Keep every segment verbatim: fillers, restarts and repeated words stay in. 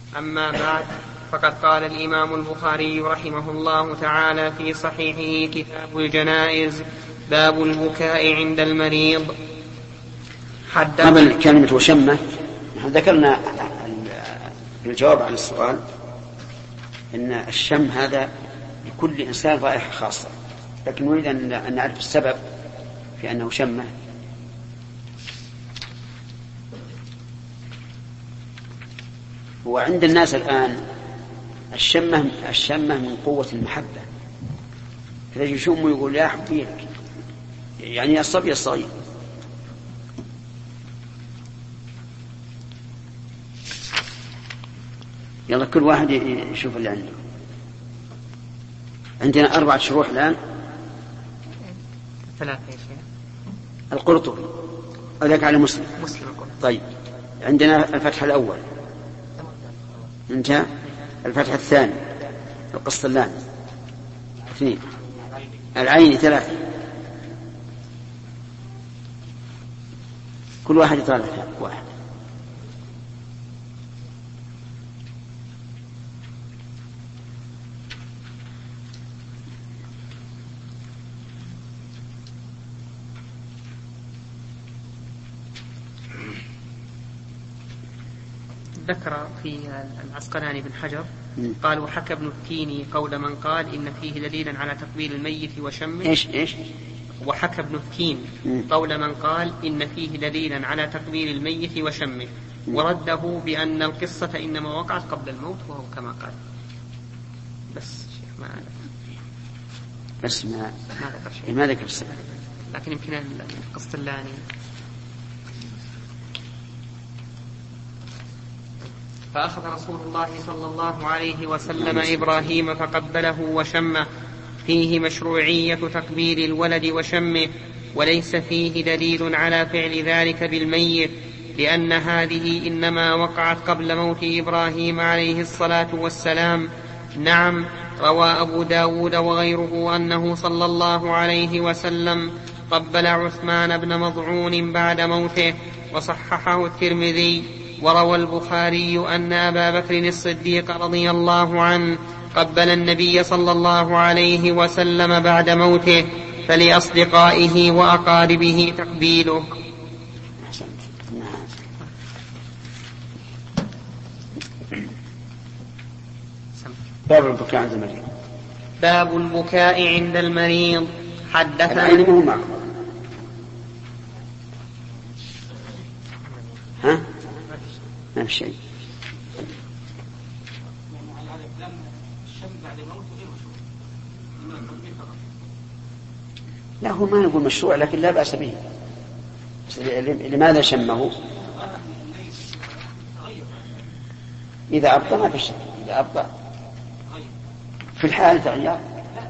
أما بعد، فقد قال الإمام البخاري رحمه الله تعالى في صحيحه كتاب الجنائز: باب البكاء عند المريض. قبل كلمة وشمة ذكرنا الجواب عن السؤال إن الشم هذا لكل إنسان رائحة خاصة، لكن نريد أن نعرف السبب في أنه شمه. وعند الناس الآن الشمة الشمة من قوة المحبة، إذا يشم ويقول يا حبيبي، يعني الصبي الصغير. يلا كل واحد يشوف اللي عنده. عندنا أربعة شروح الآن. ثلاثة يا شيخ. القرطبي أذاك على مسلم. مسلم القرطبي. طيب عندنا الفتح الأول انتهى. الفتح الثاني القسطلاني اثنين. العيني ثلاثة. كل واحد يطالع واحد. ذكر في العسقلاني بن حجر قال: وحكى ابن التيني قول من قال إن فيه دليلا على تقبيل الميت وشمه. إيش إيش وحكى ابن التين قول من قال إن فيه دليلا على تقبيل الميت وشمه، ورده بأن القصة إنما وقعت قبل الموت، وهو كما قال. بس شيخ ما بس ما ما ذكر شيء. ما ذكر السبب، لكن يمكن القسطلاني. فأخذ رسول الله صلى الله عليه وسلم إبراهيم فقبله وشمه، فيه مشروعية تقبيل الولد وشمه، وليس فيه دليل على فعل ذلك بالميت، لأن هذه إنما وقعت قبل موت إبراهيم عليه الصلاة والسلام. نعم، روى أبو داود وغيره أنه صلى الله عليه وسلم قبل عثمان بن مضعون بعد موته، وصححه الترمذي. وروى البخاري أن أبا بكر الصديق رضي الله عنه قبل النبي صلى الله عليه وسلم بعد موته، فلأصدقائه وأقاربه تقبيله. باب البكاء عند المريض. باب البكاء عند المريض. حدثنا ها ما في شيء. لا هو ما نقول مشروع، لكن لا بأس به. لماذا شمه؟ إذا أبطأ ما في شيء. إذا أبطأ في الحال تغير.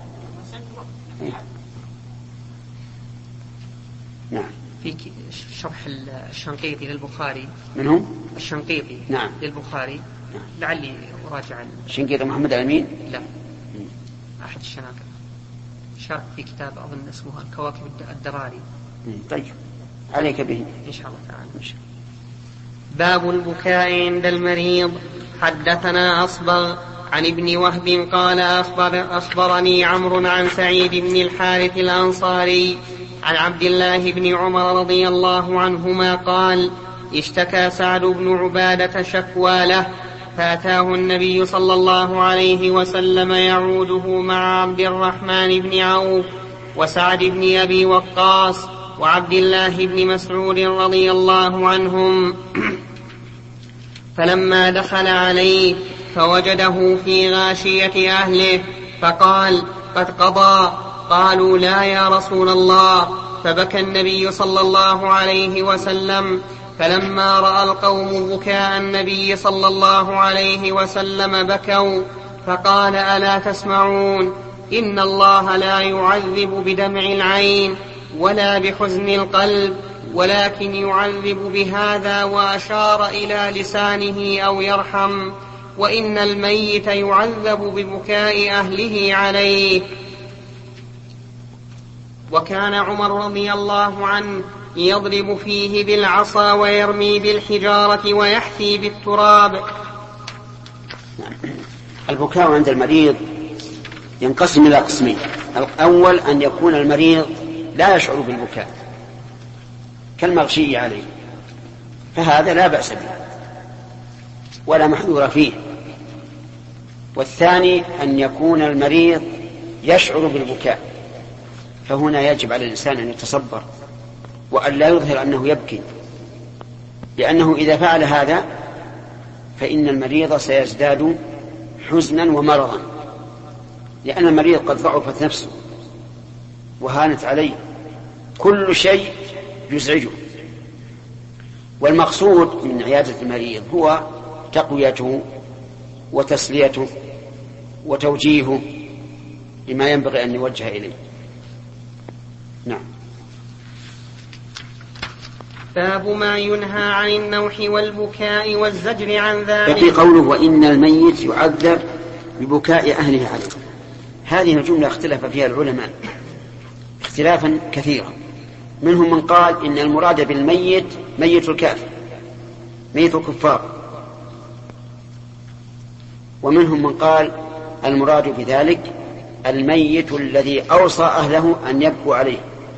نعم. في شرح الشنقيطي للبخاري. منهم؟ الشنقيطي. نعم. للبخاري. نعم. لعلي أراجع. الشنقيطي محمد الأمين؟ لا. م. أحد الشناقطة. شرح في كتاب أظن اسمه الكواكب الدراري. م. طيب عليك به إن شاء الله تعالى. إن شاء الله. باب البكاء عند المريض. حدثنا أصبغ عن ابن وهب قال أخبر أخبرني عمرو عن سعيد بن الحارث الأنصاري عن عبد الله بن عمر رضي الله عنهما قال: اشتكى سعد بن عبادة شكوى له، فأتاه النبي صلى الله عليه وسلم يعوده مع عبد الرحمن بن عوف وسعد بن أبي وقاص وعبد الله بن مسعود رضي الله عنهم. فلما دخل عليه فوجده في غاشية أهله فقال: قد قضى؟ قالوا: لا يا رسول الله. فبكى النبي صلى الله عليه وسلم. فلما رأى القوم بكاء النبي صلى الله عليه وسلم بكوا، فقال: ألا تسمعون؟ إن الله لا يعذب بدمع العين ولا بحزن القلب، ولكن يعذب بهذا، وأشار إلى لسانه أو يرحم، وإن الميت يعذب ببكاء أهله عليه. وكان عمر رضي الله عنه يضرب فيه بالعصا ويرمي بالحجارة ويحثي بالتراب. البكاء عند المريض ينقسم إلى قسمين. الأول أن يكون المريض لا يشعر بالبكاء كالمغشي عليه، فهذا لا بأس به ولا محذور فيه. والثاني أن يكون المريض يشعر بالبكاء، فهنا يجب على الإنسان أن يتصبر وأن لا يظهر أنه يبكي، لأنه إذا فعل هذا فإن المريض سيزداد حزنا ومرضا، لأن المريض قد ضعفت نفسه وهانت عليه، كل شيء يزعجه. والمقصود من عيادة المريض هو تقويته وتسليته وتوجيهه لما ينبغي أن يوجه إليه. نعم. باب ما ينهى عن النوح والبكاء والزجر عن ذلك. يقي قوله وإن الميت يعذب ببكاء أهله عليه. هذه الجملة اختلف فيها العلماء اختلافا كثيرا، منهم من قال إن المراد بالميت ميت الكافر ميت الكفار، ومنهم من قال المراد بذلك الميت الذي أوصى أهله أن يبكوا عليه.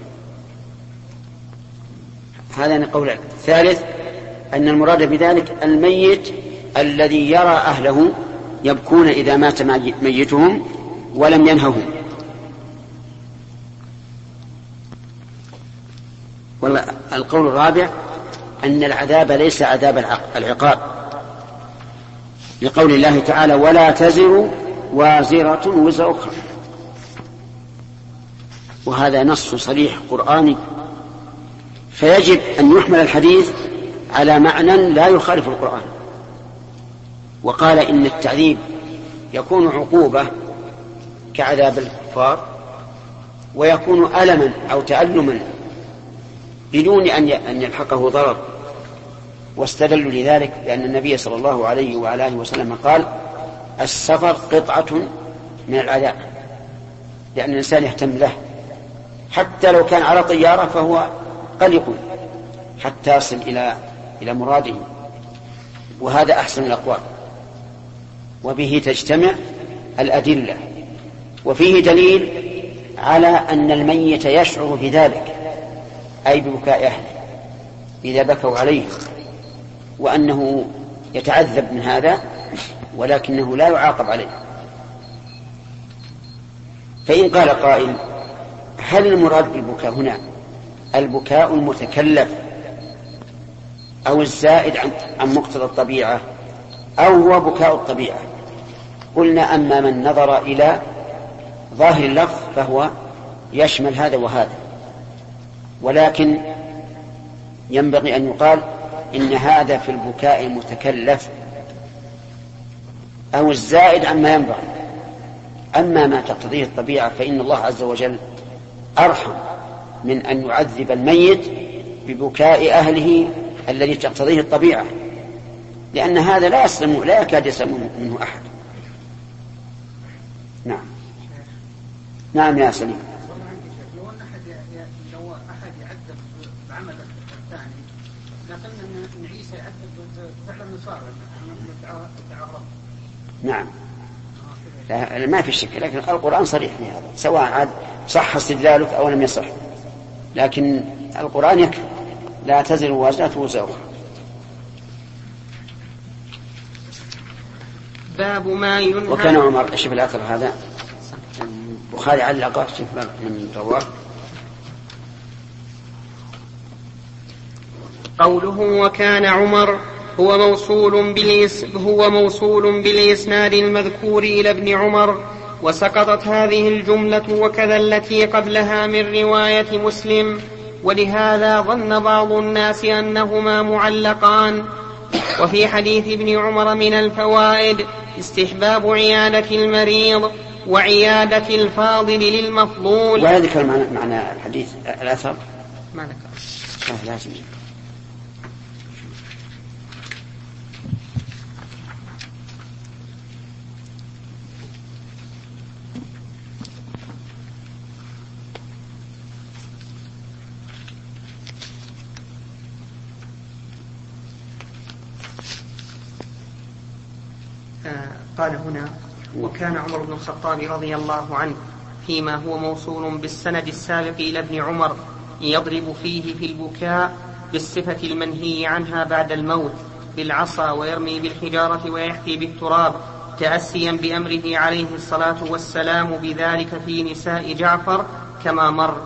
هذا قولان. الثالث أن المراد بذلك الميت الذي يرى أهله يبكون إذا مات ميتهم ولم ينههم. والقول الرابع أن العذاب ليس عذاب العقاب، لقول الله تعالى ولا تزر وازرة وزر أخرى، وهذا نص صريح قرآني، فيجب أن يحمل الحديث على معنى لا يخالف القرآن. وقال إن التعذيب يكون عقوبة كعذاب الكفار، ويكون ألما أو تألما بدون أن يلحقه ضرر. واستدلوا لذلك لأن النبي صلى الله عليه وعلى آله وسلم قال السفر قطعة من العذاب، لأن الإنسان يهتم له حتى لو كان على طيارة فهو قلق حتى يصل إلى إلى مراده، وهذا أحسن الأقوال، وبه تجتمع الأدلة. وفيه دليل على أن الميت يشعر بذلك، أي ببكاء أهله إذا بكوا عليه، وأنه يتعذب من هذا ولكنه لا يعاقب عليه. فإن قال قائل هل المراد بالبكاء هنا البكاء المتكلف أو الزائد عن مقتضى الطبيعة أو هو بكاء الطبيعة؟ قلنا أما من نظر إلى ظاهر اللفظ فهو يشمل هذا وهذا، ولكن ينبغي أن يقال إن هذا في البكاء المتكلف أو الزائد عما ينبغي. أما ما تقتضيه الطبيعة فإن الله عز وجل أرحم من أن يعذب الميت ببكاء أهله الذي تقتضيه الطبيعة، لأن هذا لا يسلم لا يكاد يسلم منه أحد. نعم. نعم يا سليم. لو أن أحد لو أحد يعذب بعمل الثاني لقلنا أن عيسى يعذب فعل النصارى التعرض. نعم. لا ما في شك، لكن القرآن صريح في هذا، سواء عاد صح استدلالك أو لم يصح، لكن القرآن يكفي لا تزر وازرة وزر أخرى. باب ما ينهى. وكان عمر، شوف الأثر هذا البخاري علقه شوف من رواه قوله وكان عمر هو موصول بالإس هو موصول بالإسناد المذكور إلى ابن عمر، وسقطت هذه الجملة وكذا التي قبلها من رواية مسلم، ولهذا ظن بعض الناس أنهما معلقان. وفي حديث ابن عمر من الفوائد استحباب عيادة المريض وعيادة الفاضل للمفضول. ولا ذكر معنى الحديث الأثر ما ذكر لازم. قال هنا وكان عمر بن الخطاب رضي الله عنه فيما هو موصول بالسند السابق إلى ابن عمر يضرب فيه في البكاء بالصفة المنهي عنها بعد الموت بالعصا ويرمي بالحجارة ويحكي بالتراب تأسيا بأمره عليه الصلاة والسلام بذلك في نساء جعفر كما مر.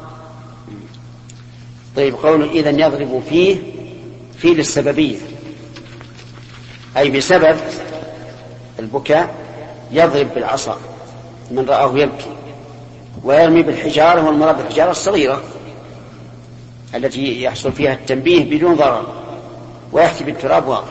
طيب قوله إذن يضرب فيه فيه للسببية أي بسبب البكاء يضرب بالعصا من رآه يبكي ويرمي بالحجارة والمراد بالحجارة الصغيرة التي يحصل فيها التنبيه بدون ضرر ويحكي بالتراب واضح.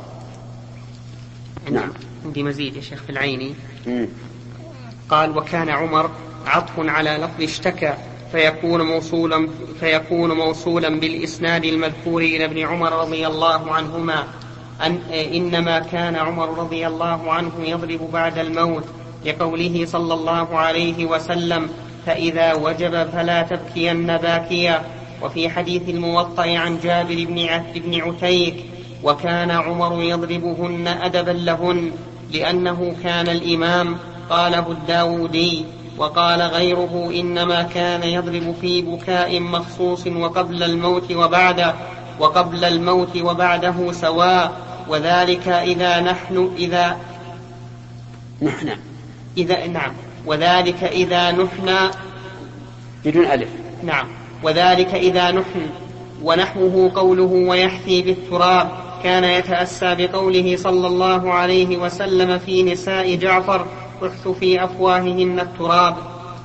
نعم. عندي مزيد يا شيخ في العيني. م. قال وكان عمر عطف على لفظ اشتكى فيكون موصولا فيكون موصولا بالإسناد المذكور إلى ابن عمر رضي الله عنهما أن إنما كان عمر رضي الله عنه يضرب بعد الموت لقوله صلى الله عليه وسلم فإذا وجب فلا تبكين باكيا. وفي حديث الموطأ عن جابر بن عتيك وكان عمر يضربهن أدبا لهن لأنه كان الإمام قاله الداودي. وقال غيره إنما كان يضرب في بكاء مخصوص وقبل الموت وبعده وقبل الموت وبعده سواء وذلك إذا نحن إذا نحن إذا نعم وذلك إذا نحن بدون ألف. نعم وذلك إذا نحن ونحوه قوله ويحثي بالتراب كان يتأسى بقوله صلى الله عليه وسلم في نساء جعفر تحث في أفواههن التراب.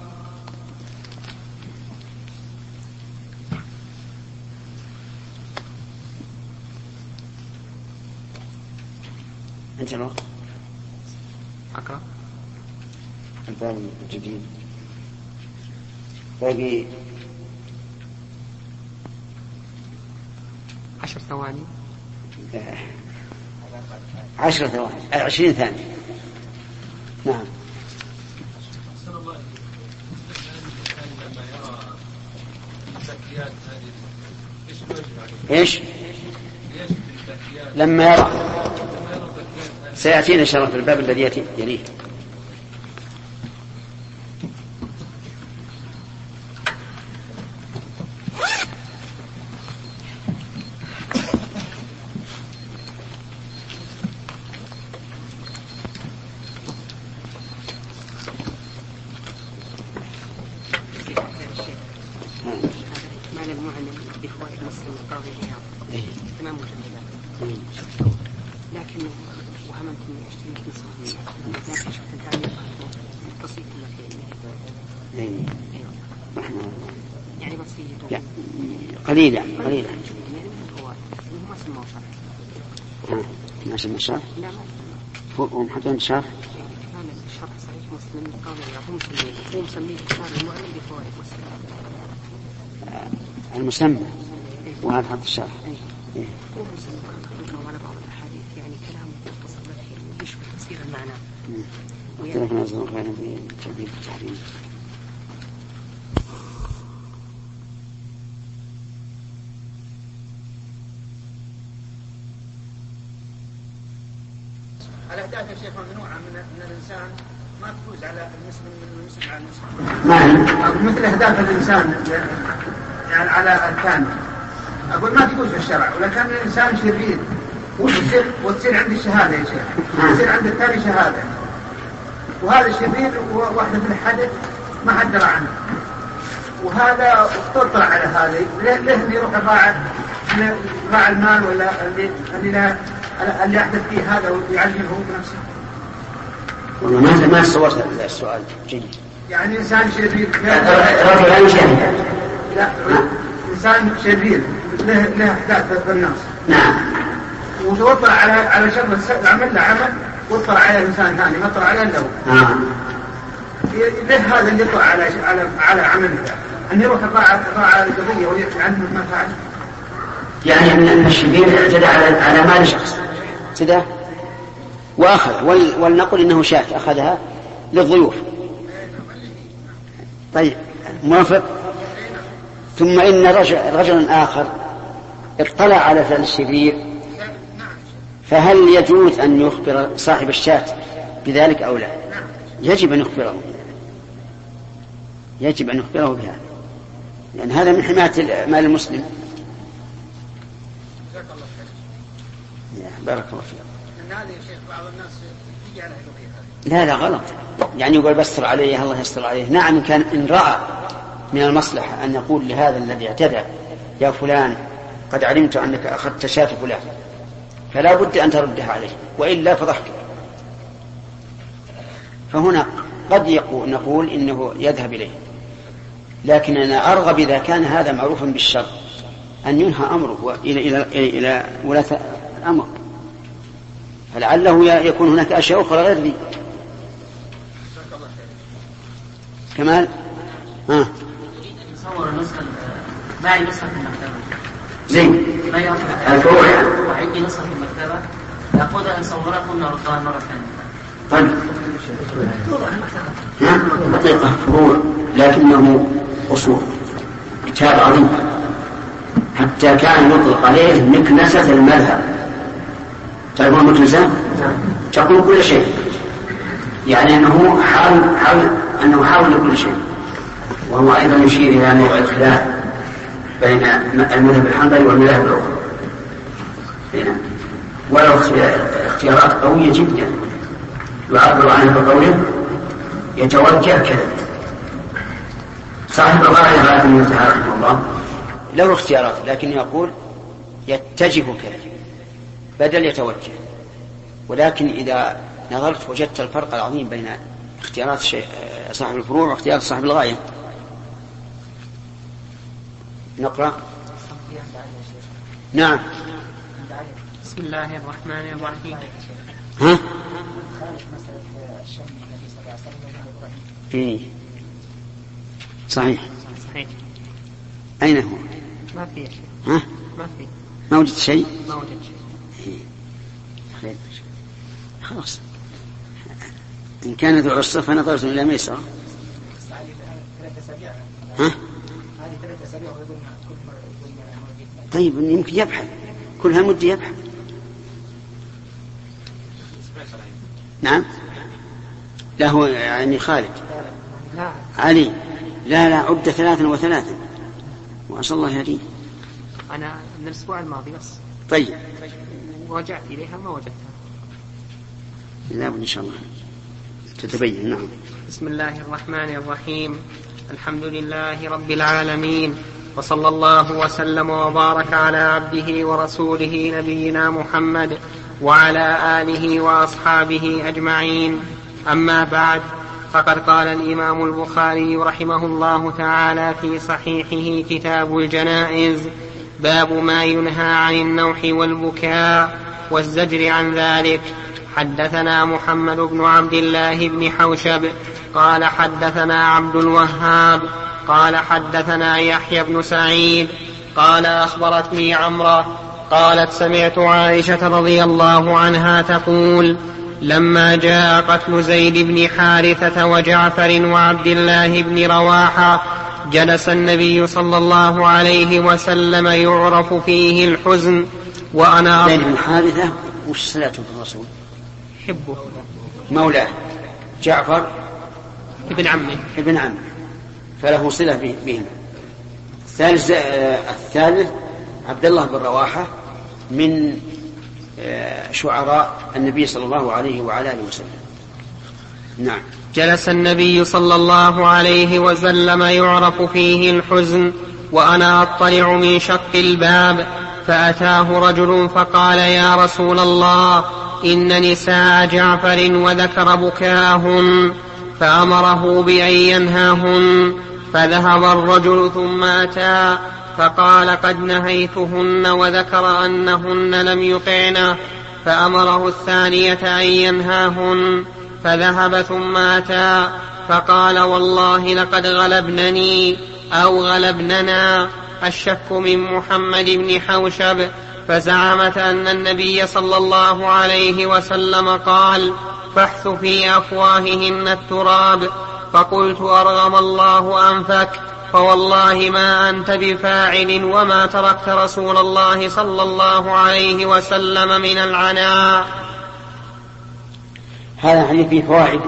أنت الوقت أقرأ الباب الجديد باقي عشر ثواني عشر ثواني عشرين ثانية. نعم. ايش لما يرى سيأتينا إن شاء الله في الباب الذي يليه. لكن وهممت اني اشتري نصف لكن شفت التعليق بسيط لكن يعني بسيط قليلا قليلا ما سموه شرح. ما سموه شرح؟ لا هم حطون شرح؟ لا لا الشرح صحيح مسلم قال يعطون مسميه هو مسميه كتاب المعلم بفوائد مسلم المسمى وهذا حط الشرح. إيه. هو مسلم على بعض الأحاديث يعني كلام متصل به يشبه تفسير المعنى. اختلف نظر غير في تبديل التحريم. الأهداف يا شيخ ممنوعة من, من الإنسان ما تفوز على المسلم من المسلم على المسلم. مثل أهداف الإنسان يعني على الثاني أقول ما تفوز في الشرع ولكن الإنسان شرير وتصير وتصير عند الشهادة يا شيخ تصير عند الثاني شهادة وهذا الشرير واحدة في الحدث ما حد درى عنه وهذا تطلع على هذا ليه يروح يضاع يضاع المال ولا اللي اللي لا اللي يحدث فيه هذا ويعلمه بنفسه. والله ما ما صورت السؤال جيد. يعني إنسان شرير رجل شرير لا إنسان شرير له له أحداث في الناس. نعم. وتوطر على على شر عمل له عمل وطر على إنسان ثاني ما طر عليه له. آه. ليه هذا اللي يطلع على على على عمله أن يروح يطلع يطلع على القضية ويحكي عنه ما فعل. يعني أن الشرير اعتدى على على مال شخص اعتدى وأخذ ولنقل إنه شاة أخذها للضيوف. طيب موافق. ثم إن رجل رجلا آخر اطلع على فعل الشرير فهل يجوز أن يخبر صاحب الشاة بذلك أو لا؟ يجب أن يخبره، يجب أن يخبره بهذا، لأن هذا من حماية مال المسلم. بارك الله فيك. لا لا غلط، يعني يقول بستر عليه الله يستر عليه. نعم إن كان إن رأى من المصلحة أن يقول لهذا الذي اعتدى يا فلان قد علمت أنك أخذت شاة فلان فلا بد أن تردها عليه وإلا فضحك. فهنا قد يقول نقول إنه يذهب إليه، لكن أنا أرغب إذا كان هذا معروفا بالشر أن ينهى أمره إلى إلى إلى ولاة الأمر، فلعله يكون هناك أشياء أخرى غير ذي. كمال ها نصور نسخة معي نسخة في المكتبة زين ما يعرف الفروع يعني وعندي نسخة في المكتبة يقول أن نصورها كنا نردها مرة ثانية. طيب حقيقة فروع لكنه أصول كتاب عظيم حتى كان يطلق عليه مكنسة المذهب. تعرفون مكنسة؟ تقول كل شيء، يعني أنه حاول حاول أنه حاول كل شيء، وهو أيضا يشير إلى نوع الخلاف بين المذهب الحنبلي والمذاهب الأخرى، ولو اختيارات قوية جدا يعبر عنها بقوله يتوجه كذا. صاحب الغاية غاية من المنتهى رحمه الله له اختيارات، لكن يقول يتجه كذا بدل يتوجه. ولكن إذا نظرت وجدت الفرق العظيم بين اختيارات صاحب الفروع واختيارات صاحب الغاية. نقرأ. نعم. بسم الله الرحمن الرحيم. ها؟ إيه صحيح. صحيح. أين هو؟ ما في. ها؟ ما في. ما وجد شيء؟ ما وجد شيء. إيه. خلاص إن كان ذو عسرة فنظرت إلى ميسرة. ها؟ طيب يمكن يبحث كلها مدة يبحث. نعم لا هو يعني خالد لا علي لا لا عدة ثلاثا وثلاثا وأسأل الله يهديه. أنا من الأسبوع الماضي بس. طيب ورجعت إليها ما وجدتها. لا إن شاء الله تتبين. نعم. بسم الله الرحمن الرحيم. الحمد لله رب العالمين، وصلى الله وسلم وبارك على عبده ورسوله نبينا محمد وعلى آله وأصحابه أجمعين. أما بعد، فقد قال الإمام البخاري رحمه الله تعالى في صحيحه كتاب الجنائز: باب ما ينهى عن النوح والبكاء والزجر عن ذلك. حدثنا محمد بن عبد الله بن حوشب قال حدثنا عبد الوهاب قال حدثنا يحيى بن سعيد قال أخبرتني عمرة قالت: سمعت عائشة رضي الله عنها تقول: لما جاء قتل زيد بن حارثة وجعفر وعبد الله بن رواحة جلس النبي صلى الله عليه وسلم يعرف فيه الحزن وأنا زيد بن حارثة وش صلاته بالرسول؟ حبه مولاه. جعفر ابن عمه ابن عمه فله صلة بهم. الثالث الثالث عبد الله بن رواحة من شعراء النبي صلى الله عليه وعلى آله وسلم. نعم. جلس النبي صلى الله عليه وسلم يعرف فيه الحزن وأنا أطلع من شق الباب، فأتاه رجل فقال: يا رسول الله، إن نساء جعفر وذكر بكاءهن، فأمره بأن ينهاهن. فذهب الرجل ثم أتى فقال: قد نهيتهن، وذكر أنهن لم يطعن، فأمره الثانية أن ينهاهن. فذهب ثم أتى فقال: والله لقد غلبنني أو غلبننا. الشك من محمد بن حوشب. فزعمت أن النبي صلى الله عليه وسلم قال: فاحث في أفواههن التراب. فقلت: أرغم الله أنفك، فوالله ما أنت بفاعل وما تركت رسول الله صلى الله عليه وسلم من العناء. هذا الحديث فيه فوائد،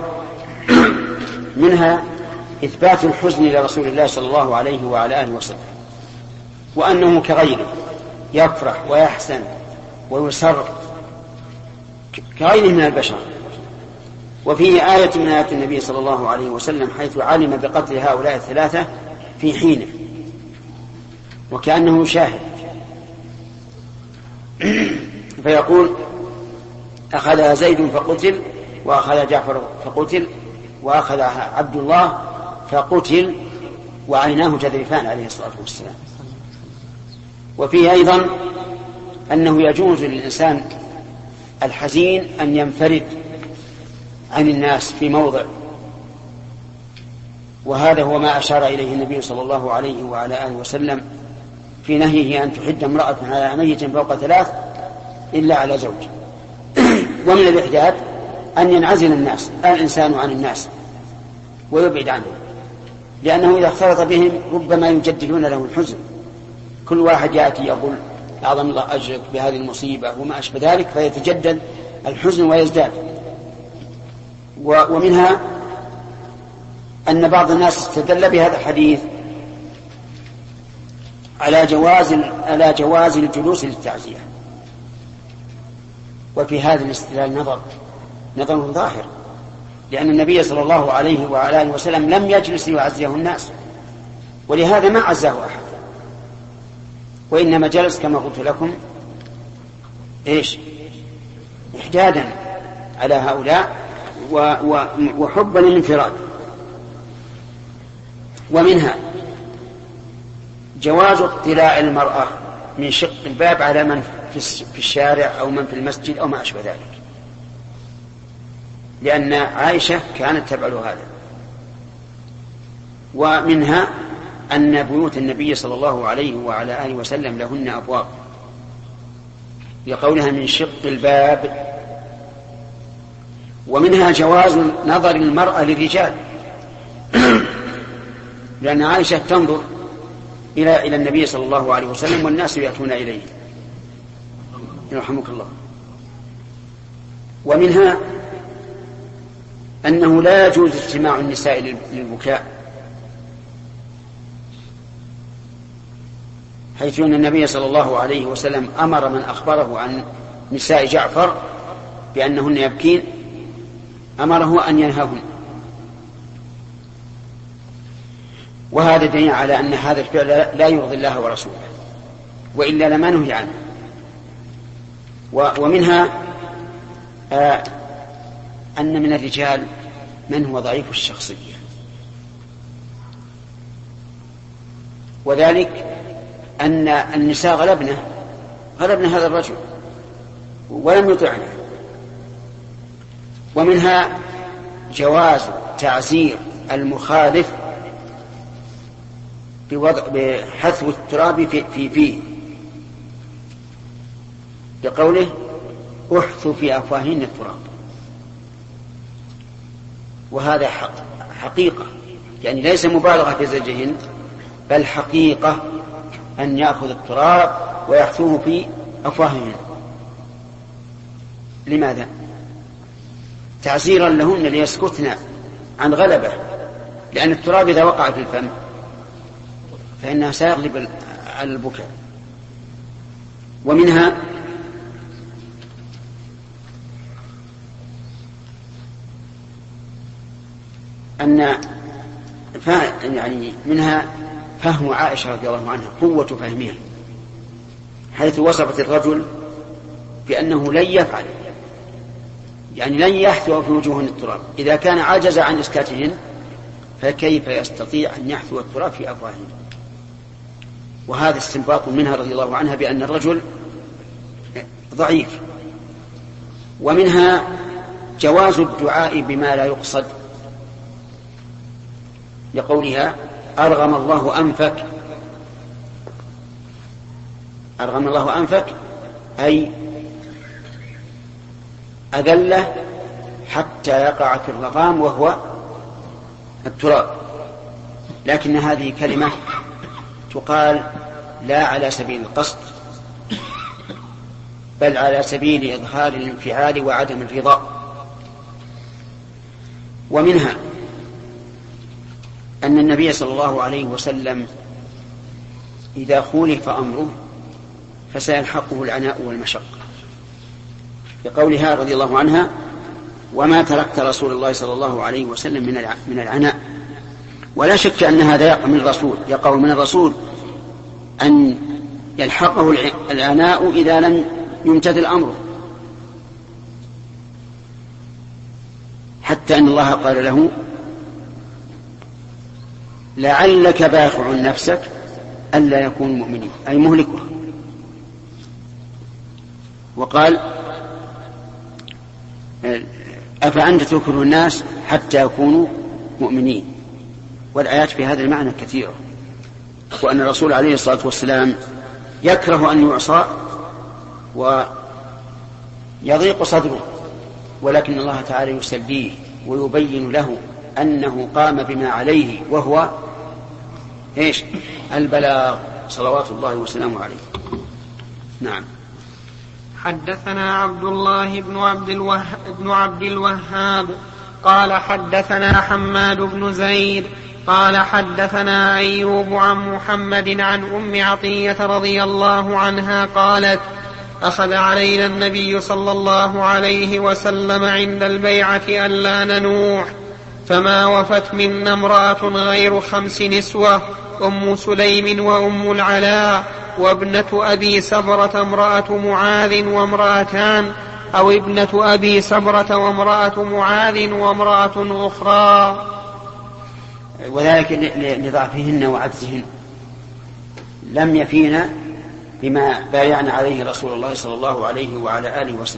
منها إثبات الحزن لرسول الله صلى الله عليه وعلى آله وسلم، وأنه كغيره يفرح ويحزن ويسر كغيره من البشر. وفيه آية من آيات النبي صلى الله عليه وسلم حيث علم بقتل هؤلاء الثلاثة في حينه وكأنه يشاهد، فيقول أخذها زيد فقتل، وأخذ جعفر فقتل، وأخذ عبد الله فقتل، وعيناه تذرفان عليه الصلاة والسلام. وفيه أيضا أنه يجوز للإنسان الحزين أن ينفرد عن الناس في موضع، وهذا هو ما أشار إليه النبي صلى الله عليه وعلى آله وسلم في نهيه أن تحد امرأة على ميت فوق ثلاث إلا على زوج. ومن الإحداد أن ينعزل الناس الإنسان عن الناس ويبعد عنهم، لأنه إذا اختلط بهم ربما يجددون له الحزن، كل واحد يأتي يقول أعظم الله أجرك بهذه المصيبة وما أشبه ذلك، فيتجدد الحزن ويزداد. ومنها أن بعض الناس استدل بهذا الحديث على جواز على جواز الجلوس للتعزية، وفي هذا الاستدلال نظر نظر ظاهر، لأن النبي صلى الله عليه وعلى آله وسلم لم يجلس ليعزيه الناس، ولهذا ما عزاه أحد، وإنما جلس كما قلت لكم إيش إحدادا على هؤلاء وحبا للانفراد. ومنها جواز اطلاع المرأة من شق الباب على من في الشارع أو من في المسجد أو ما أشبه ذلك، لأن عائشة كانت تفعل هذا. ومنها أن بيوت النبي صلى الله عليه وعلى آله وسلم لهن أبواب، لقولها من شق الباب. ومنها جواز نظر المرأة للرجال، لأن عائشة تنظر إلى إلى النبي صلى الله عليه وسلم والناس يأتون إليه يرحمك الله. ومنها أنه لا يجوز اجتماع النساء للبكاء، حيث أن النبي صلى الله عليه وسلم أمر من أخبره عن نساء جعفر بأنهن يبكين أمره أن ينهاهن، وهذا دليل على أن هذا الفعل لا يرضي الله ورسوله، وإلا لما نهي عنه. ومنها آه أن من الرجال من هو ضعيف الشخصية، وذلك أن النساء غلبنا غلبنا هذا الرجل ولم يطعنه. ومنها جواز تعزير المخالف بحثو التراب في في فيه، بقوله احثوا في أفواههن التراب، وهذا حق حقيقة، يعني ليس مبالغة في زجهن، بل حقيقة أن يأخذ التراب ويحثوه في أفواههن. لماذا؟ تعزيرا لهن ليسكتن عن غلبة، لأن التراب إذا وقع في الفم فإنها سيغلب على البكاء. ومنها أن يعني منها فهم عائشة رضي الله عنها، قوة فهمها، حيث وصفت الرجل بأنه لن يفعل، يعني لن يحثو في وجوههن التراب، إذا كان عجز عن إسكاتهن فكيف يستطيع أن يحثو التراب في أفواههن. وهذا استنباط منها رضي الله عنها بأن الرجل ضعيف. ومنها جواز الدعاء بما لا يقصد، لقولها أرغم الله أنفك، أرغم الله أنفك أي أذله حتى يقع في الرغام وهو التراب، لكن هذه كلمة تقال لا على سبيل القصد بل على سبيل إظهار الانفعال وعدم الرضا، ومنها أن النبي صلى الله عليه وسلم إذا خولف أمره فسيلحقه العناء والمشقة، بقولها رضي الله عنها: وما تركت رسول الله صلى الله عليه وسلم من العناء. ولا شك أن هذا يقع من الرسول يقع من الرسول أن يلحقه العناء إذا لم يمتثل أمره، حتى أن الله قال له: لعلك باخع نفسك ألا يكونوا مؤمنين، أي مهلكه. وقال: أفأنت تكره الناس حتى يكونوا مؤمنين. والآيات في هذا المعنى كثيرة، وأن الرسول عليه الصلاة والسلام يكره أن يعصى ويضيق صدره، ولكن الله تعالى يسليه ويبين له أنه قام بما عليه، وهو إيش؟ البلاغ، صلوات الله وسلامه عليه. نعم. حدثنا عبد الله بن عبد الوهاب, بن عبد الوهاب قال حدثنا حماد بن زيد قال حدثنا أيوب عن محمد عن أم عطية رضي الله عنها قالت: أخذ علينا النبي صلى الله عليه وسلم عند البيعة ألا ننوح، فما وفت منا امرأة غير خمس نسوة: أم سليم وأم العلاء وابنة أبي سبرة امرأة معاذ وامرأتان، أو ابنة أبي سبرة وامرأة معاذ وامرأة أخرى. وذلك لضعفهن وعجزهن، لم يفينا بما بايعنا عليه رسول الله صلى الله عليه وعلى آله وسلم.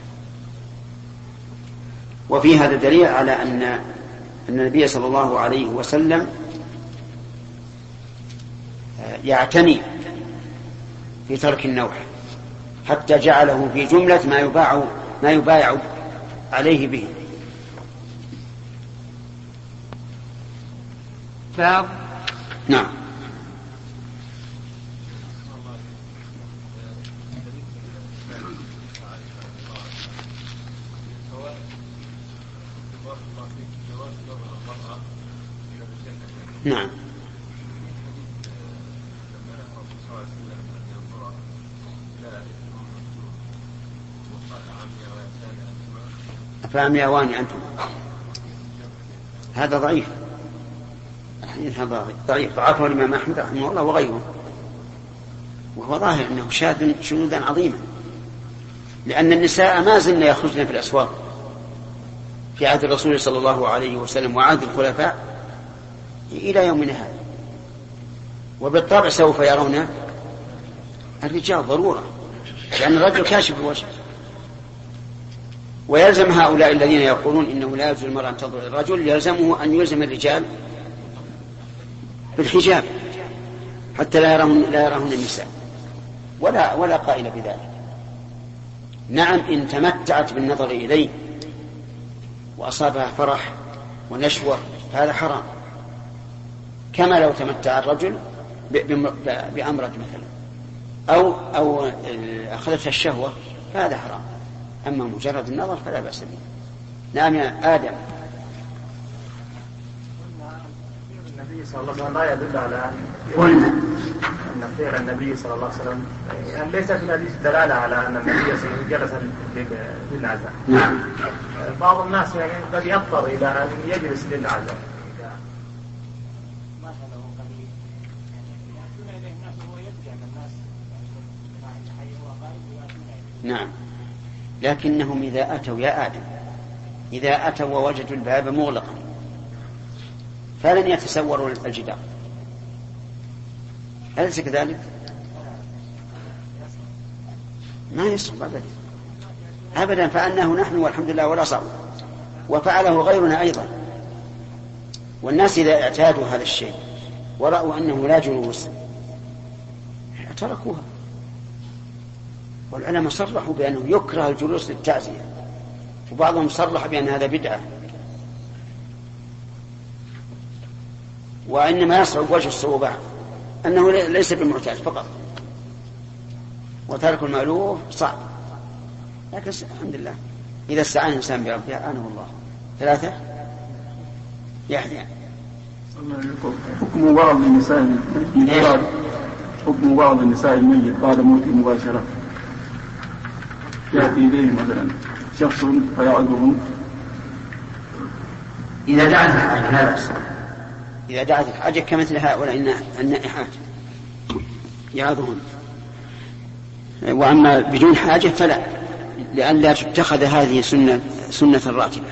وفي هذا دليل على أن أن النبي صلى الله عليه وسلم يعتني في ترك النوح، حتى جعله في جملة ما يباع ما يبايع عليه به. باب. نعم. نعم. أفهم يا واني أنتم؟ هذا ضعيف، هذا ضعيف ضعفه الإمام أحمد رحمه الله وغيره، وهو ظاهر أنه شاذ شذوذا عظيما، لأن النساء ما زلن يخرجن في الأسواق في عهد الرسول صلى الله عليه وسلم وعهد الخلفاء إلى يومنا هذا، وبالطبع سوف يرون الرجال ضرورة، لأن الرجل كاشف الوجه. ويلزم هؤلاء الذين يقولون إنه لا يجوز المرأة أن تنظر الرجل، يلزمه أن يلزم الرجال بالحجاب حتى لا يرون لا يرون النساء، ولا ولا قائل بذلك. نعم، إن تمتعت بالنظر إليه وأصابها فرح ونشوة هذا حرام، كما لو تمتع الرجل بأمرة مثلا أو أو أخذتها الشهوة هذا حرام، أما مجرد النظر فلا بأس به. نعم يا آدم. النبي صلى الله عليه وسلم لا يدل على قلنا أن فعل النبي صلى الله عليه وسلم يعني ليس في الحديث دلالة على أن النبي جلس للعزاء. نعم. بعض الناس يعني قد يضطر إلى أن يجلس للعزاء. نعم، لكنهم إذا أتوا يا آدم إذا أتوا ووجدوا الباب مغلقا فلن يتسوروا الجدار، أليس كذلك؟ ما يصعب أبدا أبدا، فأنه نحن والحمد لله ولا صعب، وفعله غيرنا أيضا. والناس إذا اعتادوا هذا الشيء ورأوا أنه لا جلوس تركوها. والعلماء صرحوا بأنه يكره الجلوس للتعزية، وبعضهم صرح بأن هذا بدعة، وإنما يصعب وجه الصعوبة أنه ليس بالمعتاد فقط، وترك المألوف صعب. لكن الحمد لله إذا استعان الإنسان بربه أعانه الله. ثلاثة. يعني حكم بعض النساء الميت حكم بعض النساء الميت بعد موته مباشرة، يأتي إليه مثلا شخص فيعظهم إذا دعت الحاجة لا بأس، إذا دعت الحاجة كمثل هؤلاء النائحات يعظهم، وأما بدون حاجة فلا، لئلا تتخذ هذه سنة سنة راتبة.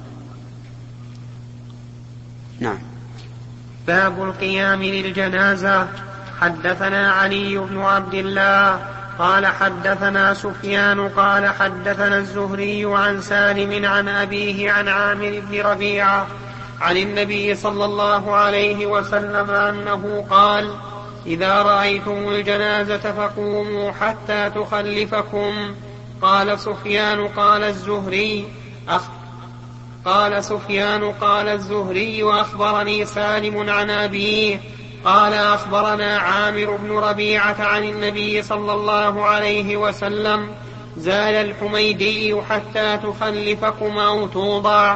نعم. باب القيام للجنازة. حدثنا علي بن عبد الله قال حدثنا سفيان قال حدثنا الزهري عن سالم عن أبيه عن عامر بن ربيعة عن النبي صلى الله عليه وسلم أنه قال: إذا رأيتم الجنازة فقوموا حتى تخلفكم. قال سفيان قال الزهري أخ قال سفيان قال الزهري وأخبرني سالم عن أبيه قال أخبرنا عامر بن ربيعة عن النبي صلى الله عليه وسلم: زال الحميدي حتى تخلفكم أو توضع.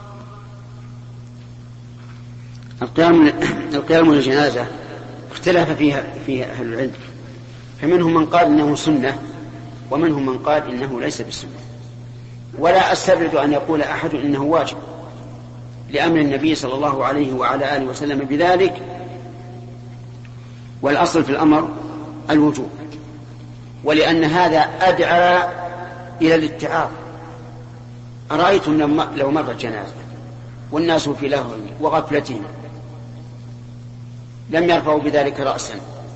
القيام القيام للجنازة اختلف فيها فيها أهل العلم، فمنهم من قال إنه سنة ومنهم من قال إنه ليس بالسنة، ولا أستبعد أن يقول أحد إنه واجب لأمر النبي صلى الله عليه وعلى آله وسلم بذلك، والأصل في الأمر الوجوب، ولأن هذا أدعى إلى الاتعاظ. أرأيتم لو مرت جنازة والناس في لهو وغفلتهم لم يرفعوا بذلك رأسا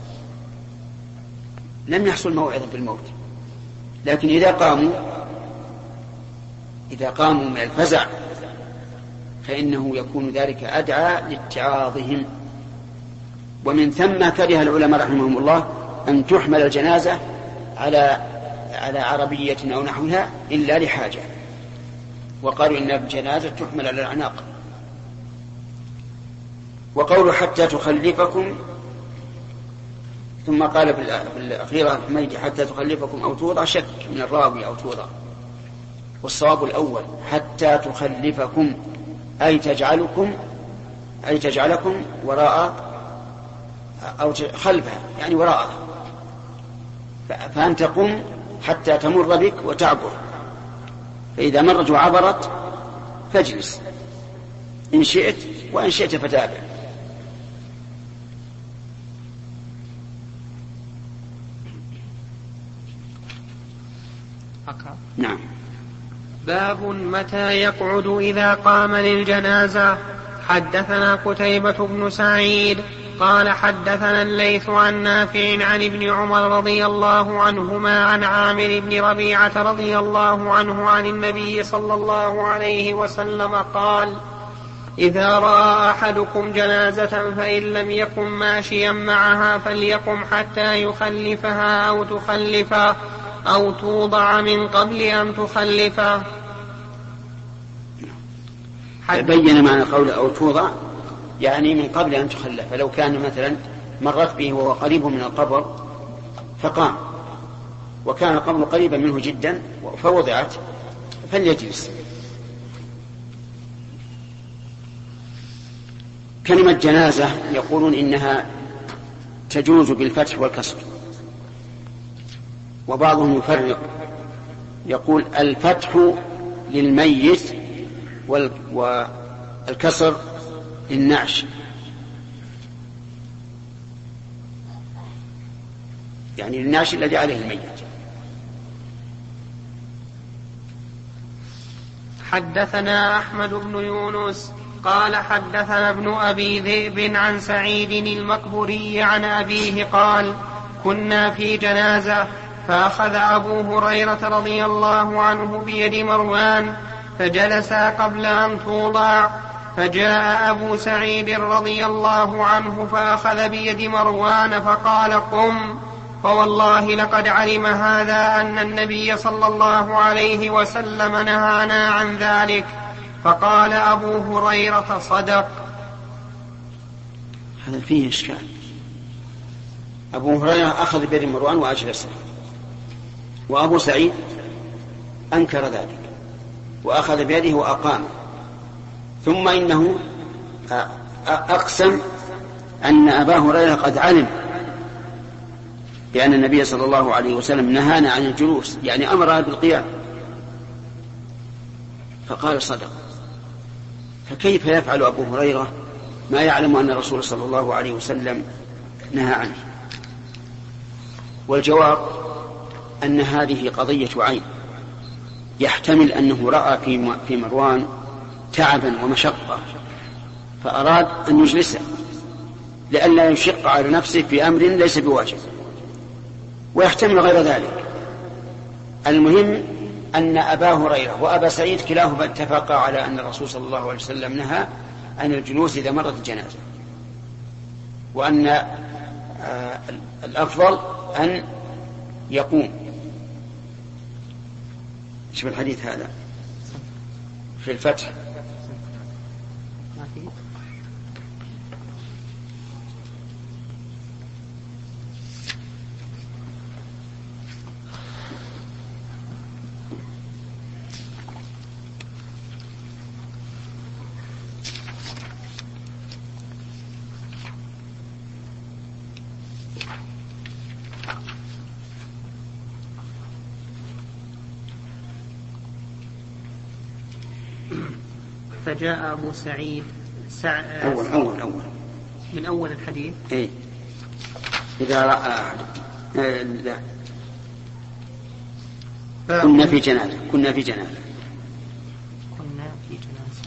لم يحصل موعظة بالموت، لكن إذا قاموا إذا قاموا من الفزع فإنه يكون ذلك أدعى لاتعاظهم. ومن ثم كره العلماء رحمهم الله أن تحمل الجنازة على على عربية أو نحوها إلا لحاجة، وقالوا إن الجنازة تحمل على الأعناق. وقولوا حتى تخلفكم، ثم قال بالأخيرة الحميدي حتى تخلفكم أو توضع، شك من الراوي أو توضع، والصواب الأول حتى تخلفكم أي تجعلكم أي تجعلكم وراء أو خلفها، يعني وراءها، فأنت قم حتى تمر بك وتعبر، فإذا مرت وعبرت فاجلس إن شئت، وإن شئت فتابع. نعم. باب متى يقعد إذا قام للجنازة. حدثنا قتيبة بن سعيد قال حدثنا الليث عن نافع عن ابن عمر رضي الله عنهما عن عامر بن ربيعة رضي الله عنه عن النبي صلى الله عليه وسلم قال: إذا رأى أحدكم جنازة فإن لم يكن ماشيا معها فليقم حتى يخلفها أو تخلفه أو توضع من قبل أن تخلفه. بين معنى قول أو توضع يعني من قبل أن تخلف، لو كان مثلا مرت به وهو قريب من القبر فقام وكان القبر قريبا منه جدا فوضعت فليجلس. كلمة جنازة يقولون إنها تجوز بالفتح والكسر، وبعضهم يفرق يقول الفتح للميت والكسر للنعش، يعني النعش الذي عليه الميت. حدثنا أحمد بن يونس قال حدثنا ابن أبي ذئب عن سعيد المقبوري عن أبيه قال: كنا في جنازة فأخذ أبو هريرة رضي الله عنه بيد مروان فجلسا قبل أن توضع، فجاء أبو سعيد رضي الله عنه فأخذ بيد مروان فقال: قم، فوالله لقد علم هذا أن النبي صلى الله عليه وسلم نهانا عن ذلك. فقال أبو هريرة: صدق. هذا فيه إشكال. أبو هريرة أخذ بيد مروان وأجلسه، وأبو سعيد أنكر ذلك وأخذ بيده وأقام، ثم إنه أقسم أن أبا هريرة قد علم بأن النبي صلى الله عليه وسلم نهانا عن الجلوس، يعني أمرنا بالقيام، فقال صدق. فكيف يفعل أبو هريرة ما يعلم أن الرسول صلى الله عليه وسلم نهى عنه؟ والجواب أن هذه قضية عين، يحتمل أنه رأى في مروان تعبا ومشقة فأراد أن يجلسه لئلا يشق على نفسه في أمر ليس بواجب، ويحتمل غير ذلك. المهم أن أبا هريرة وأبا سعيد كلاهما اتفقا على أن الرسول صلى الله عليه وسلم نهى عن الجلوس إذا مرت الجنازة، وأن آه الأفضل أن يقوم. شوف الحديث هذا في الفتح. فجاء أبو سعيد سع... أول أول أول من أول الحديث. إيه إذا رأى آه لا كنا في جنازة كنا في جنازة كنا في جنازة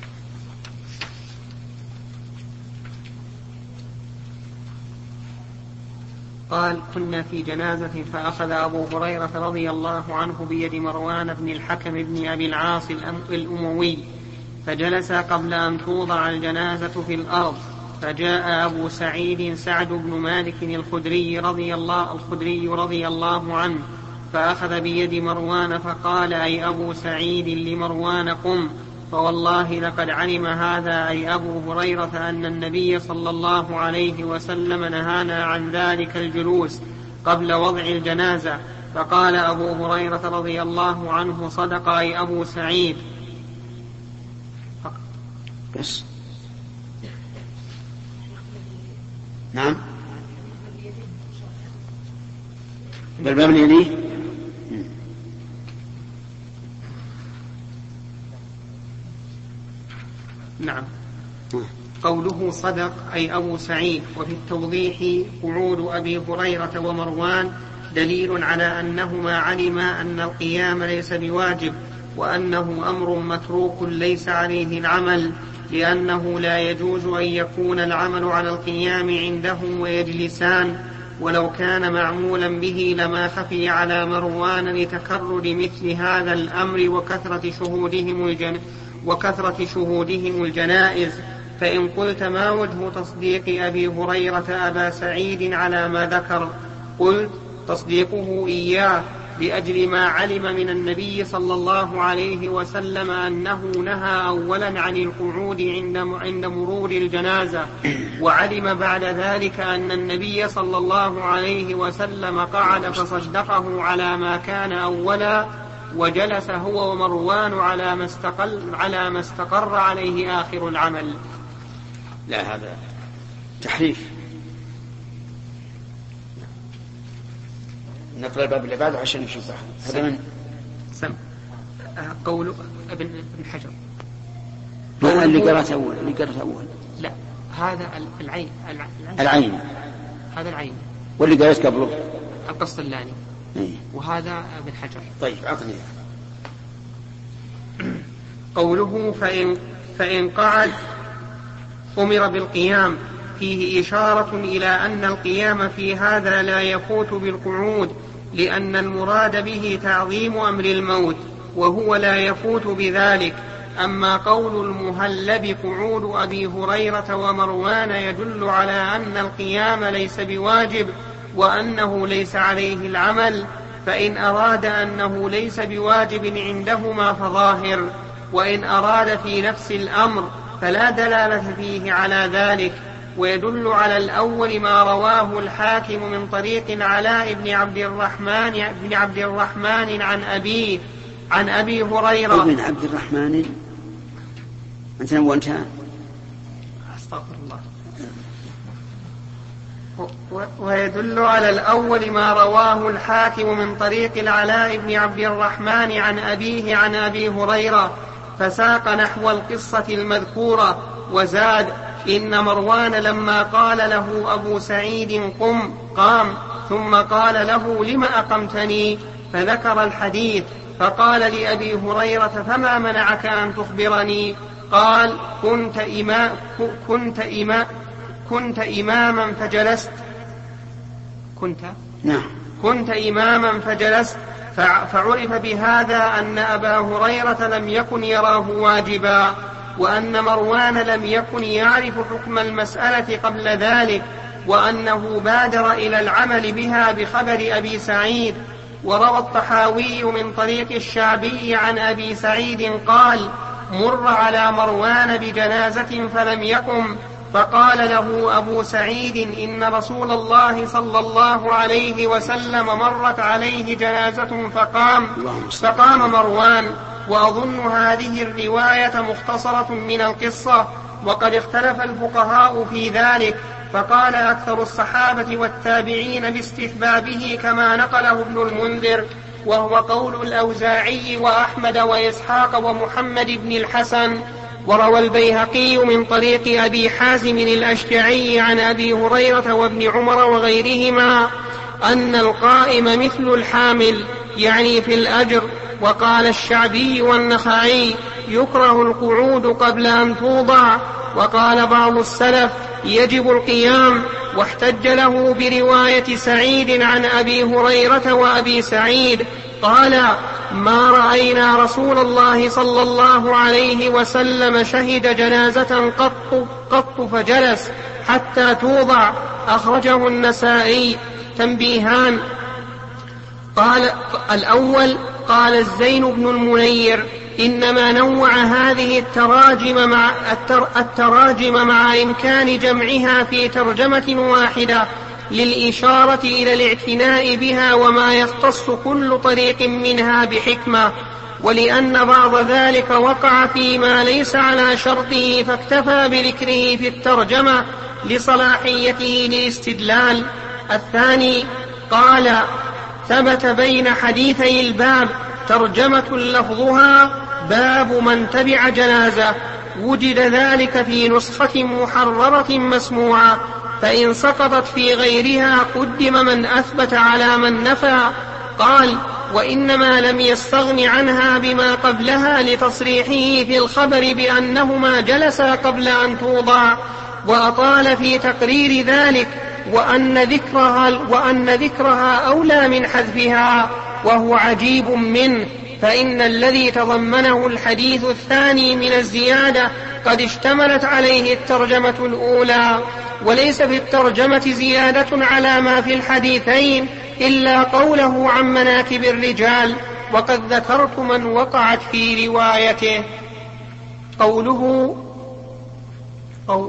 قال كنا في جنازة فأخذ أبو هريرة رضي الله عنه بيد مروان بن الحكم بن أبي العاص الأموي فجلس قبل أن توضع الجنازة في الأرض. فجاء أبو سعيد سعد بن مالك الخدري رضي الله, الخدري رضي الله عنه فأخذ بيد مروان فقال أي أبو سعيد لمروان قم، فوالله لقد علم هذا أي أبو هريرة أن النبي صلى الله عليه وسلم نهانا عن ذلك الجلوس قبل وضع الجنازة. فقال أبو هريرة رضي الله عنه صدق أي أبو سعيد. بس نعم بالباب يليه. نعم. قوله صدق أي أبو سعيد. وفي التوضيح قعود أبي هريرة ومروان دليل على أنهما علما أن القيام ليس بواجب، وأنه أمر متروك ليس عليه العمل، لأنه لا يجوز أن يكون العمل على القيام عندهم ويجلسان، ولو كان معمولا به لما خفي على مروان لتكرر مثل هذا الأمر وكثرة شهودهم, الجن... وكثرة شهودهم الجنائز. فإن قلت ما وجه تصديق أبي هريرة أبا سعيد على ما ذكر؟ قلت تصديقه إياه لأجل ما علم من النبي صلى الله عليه وسلم أنه نهى أولا عن القعود عند مرور الجنازة، وعلم بعد ذلك أن النبي صلى الله عليه وسلم قعد فصدقه على ما كان أولا، وجلس هو ومروان على ما استقل على ما استقر عليه آخر العمل. لا هذا تحريف. نقرأ الباب اللي بعده عشان نشوف هذا من سم قول ابن حجر. هذا اللي قرأت أول اللي قرأت أول لا هذا العين العين, العين. هذا العين واللي قرأت قبله القسطلاني إيه. وهذا ابن حجر. طيب أعطني. قوله فإن, فإن قعد أمر بالقيام فيه إشارة إلى أن القيام في هذا لا يفوت بالقعود، لأن المراد به تعظيم أمر الموت، وهو لا يفوت بذلك. أما قول المهلب قعود أبي هريرة ومروان يدل على أن القيام ليس بواجب وأنه ليس عليه العمل، فإن أراد أنه ليس بواجب عندهما فظاهر، وإن أراد في نفس الأمر فلا دلالة فيه على ذلك. ويدل على الأول ما رواه الحاكم من طريق علاء بن عبد الرحمن بن عبد الرحمن عن أبيه عن أبي هريرة ابن عبد الرحمن أنت وأنت استغفر الله. ويدل على الأول ما رواه الحاكم من طريق العلاء بن عبد الرحمن عن أبيه عن أبي هريرة فساق نحو القصة المذكورة وزاد: إن مروان لما قال له أبو سعيد قم قام، ثم قال له لم أقمتني، فذكر الحديث، فقال لأبي هريرة فما منعك أن تخبرني؟ قال كنت, إما كنت, إما كنت إماما فجلست كنت نعم كنت إماما فجلست فعرف بهذا أن أبا هريرة لم يكن يراه واجبا، وأن مروان لم يكن يعرف حكم المسألة قبل ذلك، وأنه بادر إلى العمل بها بخبر أبي سعيد. وروى الطحاوي من طريق الشعبي عن أبي سعيد قال: مر على مروان بجنازة فلم يقم، فقال له أبو سعيد: إن رسول الله صلى الله عليه وسلم مرت عليه جنازة فقام فقام مروان. وأظن هذه الرواية مختصرة من القصة، وقد اختلف الفقهاء في ذلك، فقال أكثر الصحابة والتابعين باستحبابه كما نقله ابن المنذر، وهو قول الأوزاعي وأحمد وإسحاق ومحمد بن الحسن. وروى البيهقي من طريق أبي حازم الأشجعي عن أبي هريرة وابن عمر وغيرهما أن القائم مثل الحامل، يعني في الأجر. وقال الشعبي والنخعي: يكره القعود قبل أن توضع. وقال بعض السلف: يجب القيام، واحتج له برواية سعيد عن أبي هريرة وأبي سعيد قال: ما رأينا رسول الله صلى الله عليه وسلم شهد جنازة قط, قط فجلس حتى توضع. أخرجه النسائي. تنبيهان: قال الأول قال الزين بن المنير: إنما نوع هذه التراجم مع, التر التراجم مع إمكان جمعها في ترجمة واحدة للإشارة إلى الاعتناء بها وما يختص كل طريق منها بحكمة، ولأن بعض ذلك وقع فيما ليس على شرطه فاكتفى بذكره في الترجمة لصلاحيته للاستدلال. الثاني قال: ثبت بين حديثي الباب ترجمة لفظها باب من تبع جنازة، وجد ذلك في نسخة محررة مسموعة، فإن سقطت في غيرها قدم من أثبت على من نفى. قال: وإنما لم يستغن عنها بما قبلها لتصريحه في الخبر بأنهما جلسا قبل أن توضع، وأطال في تقرير ذلك، وأن ذكرها, وأن ذكرها أولى من حذفها، وهو عجيب منه، فإن الذي تضمنه الحديث الثاني من الزيادة قد اشتملت عليه الترجمة الأولى، وليس في الترجمة زيادة على ما في الحديثين إلا قوله عن مناكب الرجال، وقد ذكرت من وقعت في روايته. قوله قول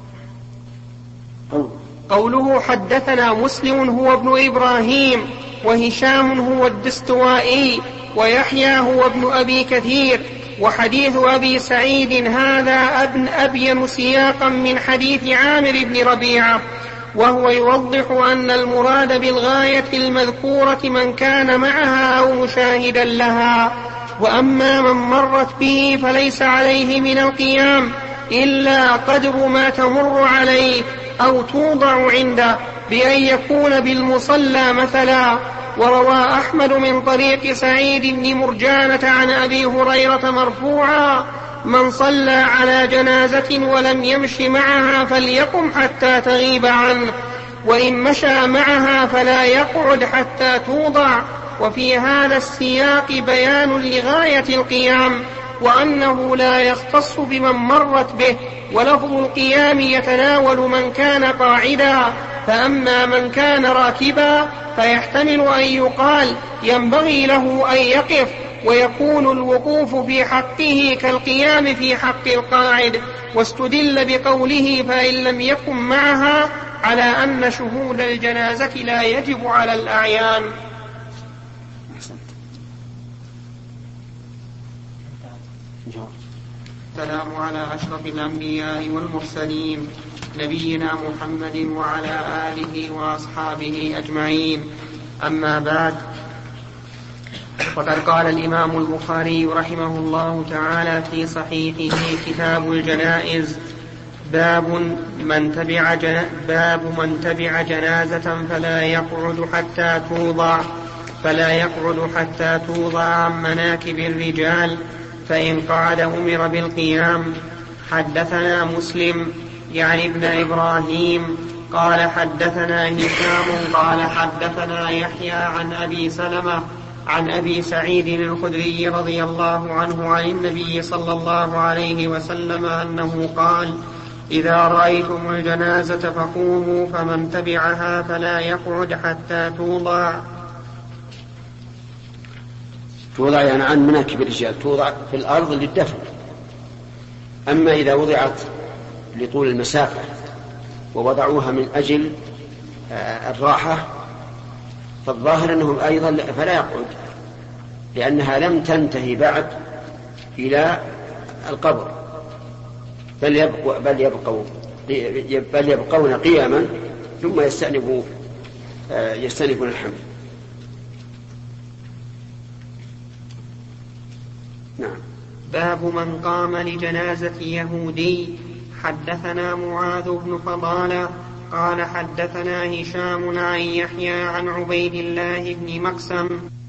قوله حدثنا مسلم هو ابن إبراهيم، وهشام هو الدستوائي، ويحيى هو ابن أبي كثير. وحديث أبي سعيد هذا ابن أبين سياقا من حديث عامر بن ربيعة، وهو يوضح أن المراد بالغاية المذكورة من كان معها أو مشاهدا لها، وأما من مرت به فليس عليه من القيام إلا قدر ما تمر عليه أو توضع عنده، بأن يكون بالمصلى مثلا. وروى أحمد من طريق سعيد بن مرجانة عن أبي هريرة مرفوعا: من صلى على جنازة ولم يمش معها فليقم حتى تغيب عنه، وإن مشى معها فلا يقعد حتى توضع. وفي هذا السياق بيان لغاية القيام، وأنه لا يختص بمن مرت به، ولفظ القيام يتناول من كان قاعدا، فأما من كان راكبا فيحتمل أن يقال ينبغي له أن يقف، ويكون الوقوف في حقه كالقيام في حق القاعد. واستدل بقوله فإن لم يكن معها على أن شهود الجنازة لا يجب على الأعيان. والسلام على أشرف الأنبياء والمرسلين نبينا محمد وعلى آله وأصحابه أجمعين. أما بعد، وقد قال الإمام البخاري رحمه الله تعالى في صحيحه كتاب الجنائز: باب من تبع جن... باب من تبع جنازة فلا يقعد حتى توضع فلا يقعد حتى توضع عن مناكب الرجال، فإن قعد أمر بالقيام. حدثنا مسلم يعني ابن إبراهيم قال حدثنا هشام قال حدثنا يحيى عن أبي سلمة عن أبي سعيد الخدري رضي الله عنه عن النبي صلى الله عليه وسلم أنه قال: إذا رأيتم الجنازة فقوموا، فمن تبعها فلا يقعد حتى توضع. توضع يعني عن مناكب الرجال، توضع في الأرض للدفن. أما إذا وضعت لطول المسافة ووضعوها من أجل الراحة فالظاهر أنهم أيضا فلا يقعد، لأنها لم تنتهي بعد إلى القبر، بل يبقوا بل يبقوا بل يبقون قياما ثم يستأنفون يستأنفون الحمل. نعم. باب من قام لجنازة يهودي. حدثنا معاذ بن فضالة قال حدثنا هشام عن يحيى عن عبيد الله بن مقسم